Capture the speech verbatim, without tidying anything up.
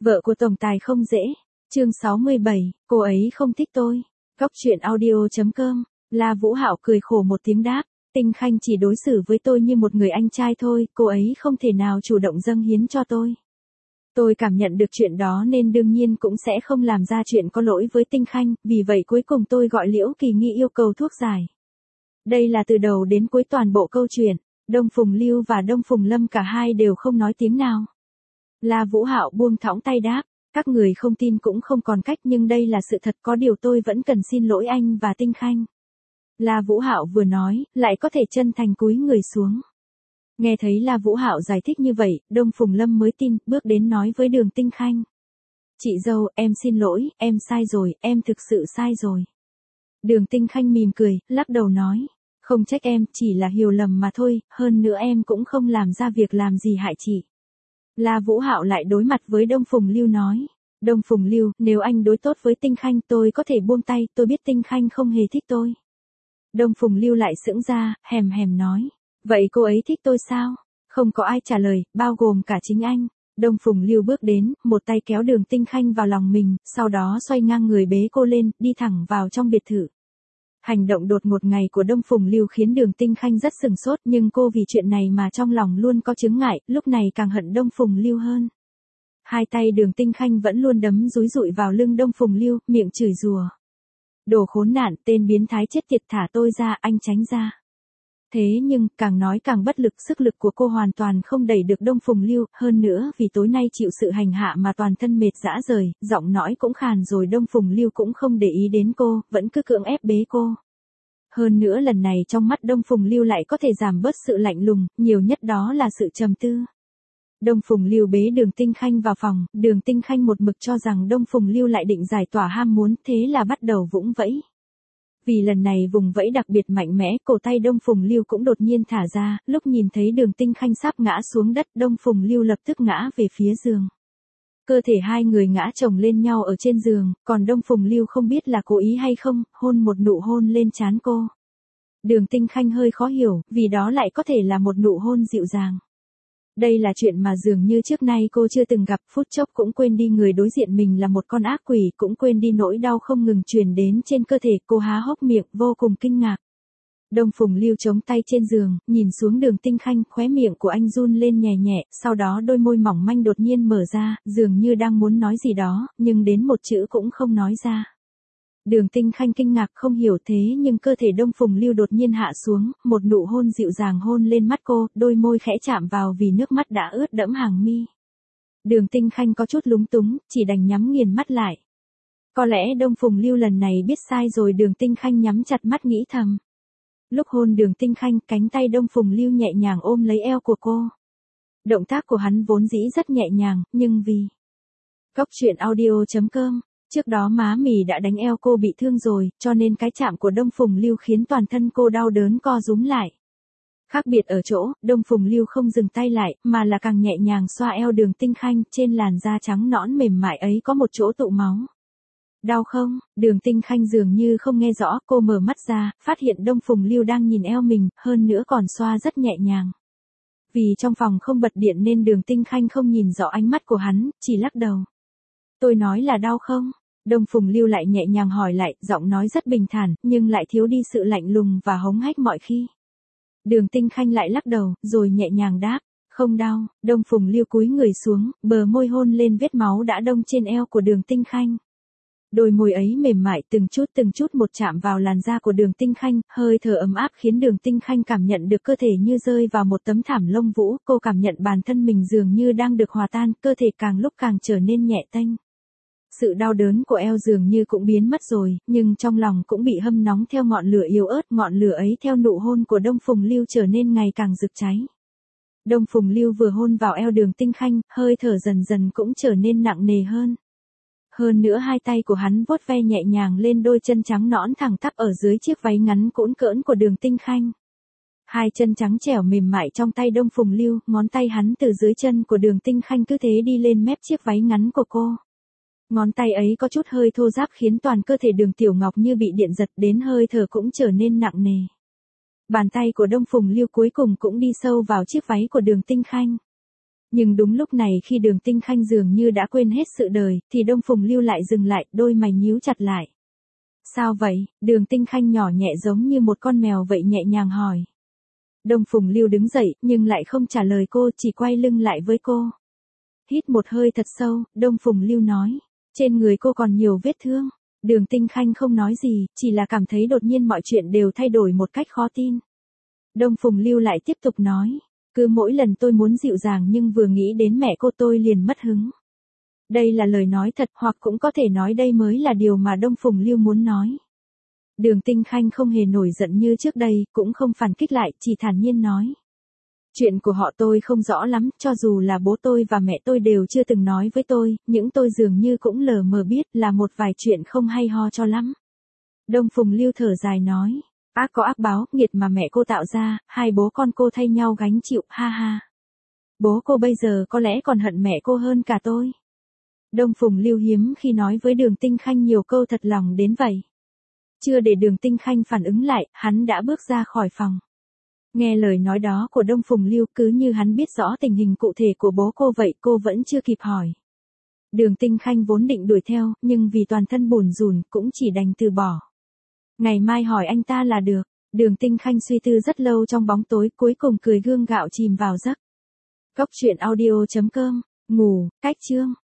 Vợ của tổng tài không dễ. Chương sáu mươi bảy, cô ấy không thích tôi. Góc truyện audio chấm com. La Vũ Hạo cười khổ một tiếng đáp, Tinh Khanh chỉ đối xử với tôi như một người anh trai thôi, cô ấy không thể nào chủ động dâng hiến cho tôi. Tôi cảm nhận được chuyện đó nên đương nhiên cũng sẽ không làm ra chuyện có lỗi với Tinh Khanh, vì vậy cuối cùng tôi gọi Liễu Kỳ Nghi yêu cầu thuốc giải. Đây là từ đầu đến cuối toàn bộ câu chuyện, Đông Phùng Lưu và Đông Phùng Lâm cả hai đều không nói tiếng nào. La Vũ Hạo buông thõng tay đáp, các người không tin cũng không còn cách nhưng đây là sự thật, có điều tôi vẫn cần xin lỗi anh và Tinh Khanh. La Vũ Hạo vừa nói, lại có thể chân thành cúi người xuống. Nghe thấy La Vũ Hạo giải thích như vậy, Đông Phùng Lâm mới tin, bước đến nói với Đường Tinh Khanh. Chị dâu, em xin lỗi, em sai rồi, em thực sự sai rồi. Đường Tinh Khanh mỉm cười, lắc đầu nói, không trách em, chỉ là hiểu lầm mà thôi, hơn nữa em cũng không làm ra việc làm gì hại chị. La Vũ Hạo lại đối mặt với Đông Phùng Lưu nói, Đông Phùng Lưu, nếu anh đối tốt với Tinh Khanh tôi có thể buông tay, tôi biết Tinh Khanh không hề thích tôi. Đông Phùng Lưu lại sững ra, hèm hèm nói, vậy cô ấy thích tôi sao? Không có ai trả lời, bao gồm cả chính anh. Đông Phùng Lưu bước đến, một tay kéo Đường Tinh Khanh vào lòng mình, sau đó xoay ngang người bế cô lên, đi thẳng vào trong biệt thự. Hành động đột ngột ngày của Đông Phùng Lưu khiến Đường Tinh Khanh rất sừng sốt, nhưng cô vì chuyện này mà trong lòng luôn có chướng ngại, lúc này càng hận Đông Phùng Lưu hơn. Hai tay Đường Tinh Khanh vẫn luôn đấm dúi dụi vào lưng Đông Phùng Lưu, miệng chửi rủa. Đồ khốn nạn, tên biến thái chết tiệt, thả tôi ra, anh tránh ra. Thế nhưng, càng nói càng bất lực, sức lực của cô hoàn toàn không đẩy được Đông Phùng Lưu, hơn nữa vì tối nay chịu sự hành hạ mà toàn thân mệt rã rời, giọng nói cũng khàn rồi, Đông Phùng Lưu cũng không để ý đến cô, vẫn cứ cưỡng ép bế cô. Hơn nữa lần này trong mắt Đông Phùng Lưu lại có thể giảm bớt sự lạnh lùng, nhiều nhất đó là sự trầm tư. Đông Phùng Lưu bế Đường Tinh Khanh vào phòng, Đường Tinh Khanh một mực cho rằng Đông Phùng Lưu lại định giải tỏa ham muốn, thế là bắt đầu vũng vẫy. Vì lần này vùng vẫy đặc biệt mạnh mẽ, cổ tay Đông Phùng Lưu cũng đột nhiên thả ra, lúc nhìn thấy Đường Tinh Khanh sắp ngã xuống đất, Đông Phùng Lưu lập tức ngã về phía giường. Cơ thể hai người ngã chồng lên nhau ở trên giường, còn Đông Phùng Lưu không biết là cố ý hay không, hôn một nụ hôn lên trán cô. Đường Tinh Khanh hơi khó hiểu, vì đó lại có thể là một nụ hôn dịu dàng. Đây là chuyện mà dường như trước nay cô chưa từng gặp, phút chốc cũng quên đi người đối diện mình là một con ác quỷ, cũng quên đi nỗi đau không ngừng truyền đến trên cơ thể, cô há hốc miệng, vô cùng kinh ngạc. Đông Phùng Lưu chống tay trên giường, nhìn xuống Đường Tinh Khanh, khóe miệng của anh run lên nhẹ nhẹ, sau đó đôi môi mỏng manh đột nhiên mở ra, dường như đang muốn nói gì đó, nhưng đến một chữ cũng không nói ra. Đường Tinh Khanh kinh ngạc không hiểu, thế nhưng cơ thể Đông Phùng Lưu đột nhiên hạ xuống, một nụ hôn dịu dàng hôn lên mắt cô, đôi môi khẽ chạm vào vì nước mắt đã ướt đẫm hàng mi. Đường Tinh Khanh có chút lúng túng, chỉ đành nhắm nghiền mắt lại. Có lẽ Đông Phùng Lưu lần này biết sai rồi, Đường Tinh Khanh nhắm chặt mắt nghĩ thầm. Lúc hôn Đường Tinh Khanh, cánh tay Đông Phùng Lưu nhẹ nhàng ôm lấy eo của cô. Động tác của hắn vốn dĩ rất nhẹ nhàng, nhưng vì Góc truyện audio chấm com. Trước đó má mì đã đánh eo cô bị thương rồi, cho nên cái chạm của Đông Phùng Lưu khiến toàn thân cô đau đớn co rúm lại. Khác biệt ở chỗ, Đông Phùng Lưu không dừng tay lại, mà là càng nhẹ nhàng xoa eo Đường Tinh Khanh, trên làn da trắng nõn mềm mại ấy có một chỗ tụ máu. Đau không? Đường Tinh Khanh dường như không nghe rõ, cô mở mắt ra, phát hiện Đông Phùng Lưu đang nhìn eo mình, hơn nữa còn xoa rất nhẹ nhàng. Vì trong phòng không bật điện nên Đường Tinh Khanh không nhìn rõ ánh mắt của hắn, chỉ lắc đầu. Tôi nói là đau không? Đông Phùng Lưu lại nhẹ nhàng hỏi lại, giọng nói rất bình thản, nhưng lại thiếu đi sự lạnh lùng và hống hách mọi khi. Đường Tinh Khanh lại lắc đầu, rồi nhẹ nhàng đáp, không đau. Đông Phùng Lưu cúi người xuống, bờ môi hôn lên vết máu đã đông trên eo của Đường Tinh Khanh. Đôi môi ấy mềm mại từng chút từng chút một chạm vào làn da của Đường Tinh Khanh, hơi thở ấm áp khiến Đường Tinh Khanh cảm nhận được cơ thể như rơi vào một tấm thảm lông vũ, cô cảm nhận bản thân mình dường như đang được hòa tan, cơ thể càng lúc càng trở nên nhẹ tênh. Sự đau đớn của eo dường như cũng biến mất rồi, nhưng trong lòng cũng bị hâm nóng theo ngọn lửa yếu ớt, ngọn lửa ấy theo nụ hôn của Đông Phùng Lưu trở nên ngày càng rực cháy. Đông Phùng Lưu vừa hôn vào eo Đường Tinh Khanh, hơi thở dần dần cũng trở nên nặng nề hơn. Hơn nữa hai tay của hắn vuốt ve nhẹ nhàng lên đôi chân trắng nõn thẳng tắp ở dưới chiếc váy ngắn cũn cỡn của Đường Tinh Khanh. Hai chân trắng trẻo mềm mại trong tay Đông Phùng Lưu, ngón tay hắn từ dưới chân của Đường Tinh Khanh cứ thế đi lên mép chiếc váy ngắn của cô. Ngón tay ấy có chút hơi thô ráp khiến toàn cơ thể Đường Tiểu Ngọc như bị điện giật, đến hơi thở cũng trở nên nặng nề. Bàn tay của Đông Phùng Lưu cuối cùng cũng đi sâu vào chiếc váy của Đường Tinh Khanh. Nhưng đúng lúc này khi Đường Tinh Khanh dường như đã quên hết sự đời, thì Đông Phùng Lưu lại dừng lại, đôi mày nhíu chặt lại. Sao vậy? Đường Tinh Khanh nhỏ nhẹ giống như một con mèo vậy nhẹ nhàng hỏi. Đông Phùng Lưu đứng dậy, nhưng lại không trả lời cô, chỉ quay lưng lại với cô. Hít một hơi thật sâu, Đông Phùng Lưu nói. Trên người cô còn nhiều vết thương. Đường Tinh Khanh không nói gì, chỉ là cảm thấy đột nhiên mọi chuyện đều thay đổi một cách khó tin. Đông Phùng Lưu lại tiếp tục nói. Cứ mỗi lần tôi muốn dịu dàng nhưng vừa nghĩ đến mẹ cô tôi liền mất hứng. Đây là lời nói thật, hoặc cũng có thể nói đây mới là điều mà Đông Phùng Lưu muốn nói. Đường Tinh Khanh không hề nổi giận như trước đây, cũng không phản kích lại, chỉ thản nhiên nói. Chuyện của họ tôi không rõ lắm, cho dù là bố tôi và mẹ tôi đều chưa từng nói với tôi, những tôi dường như cũng lờ mờ biết là một vài chuyện không hay ho cho lắm. Đông Phùng Lưu thở dài nói. Ác có ác báo, nghiệt mà mẹ cô tạo ra, hai bố con cô thay nhau gánh chịu, ha ha. Bố cô bây giờ có lẽ còn hận mẹ cô hơn cả tôi. Đông Phùng Lưu hiếm khi nói với Đường Tinh Khanh nhiều câu thật lòng đến vậy. Chưa để Đường Tinh Khanh phản ứng lại, hắn đã bước ra khỏi phòng. Nghe lời nói đó của Đông Phùng Lưu cứ như hắn biết rõ tình hình cụ thể của bố cô vậy, cô vẫn chưa kịp hỏi. Đường Tinh Khanh vốn định đuổi theo, nhưng vì toàn thân bủn rủn cũng chỉ đành từ bỏ. Ngày mai hỏi anh ta là được. Đường Tinh Khanh suy tư rất lâu trong bóng tối, cuối cùng cười gượng gạo chìm vào giấc. Cốc truyện audio chấm com, ngủ, cách chương.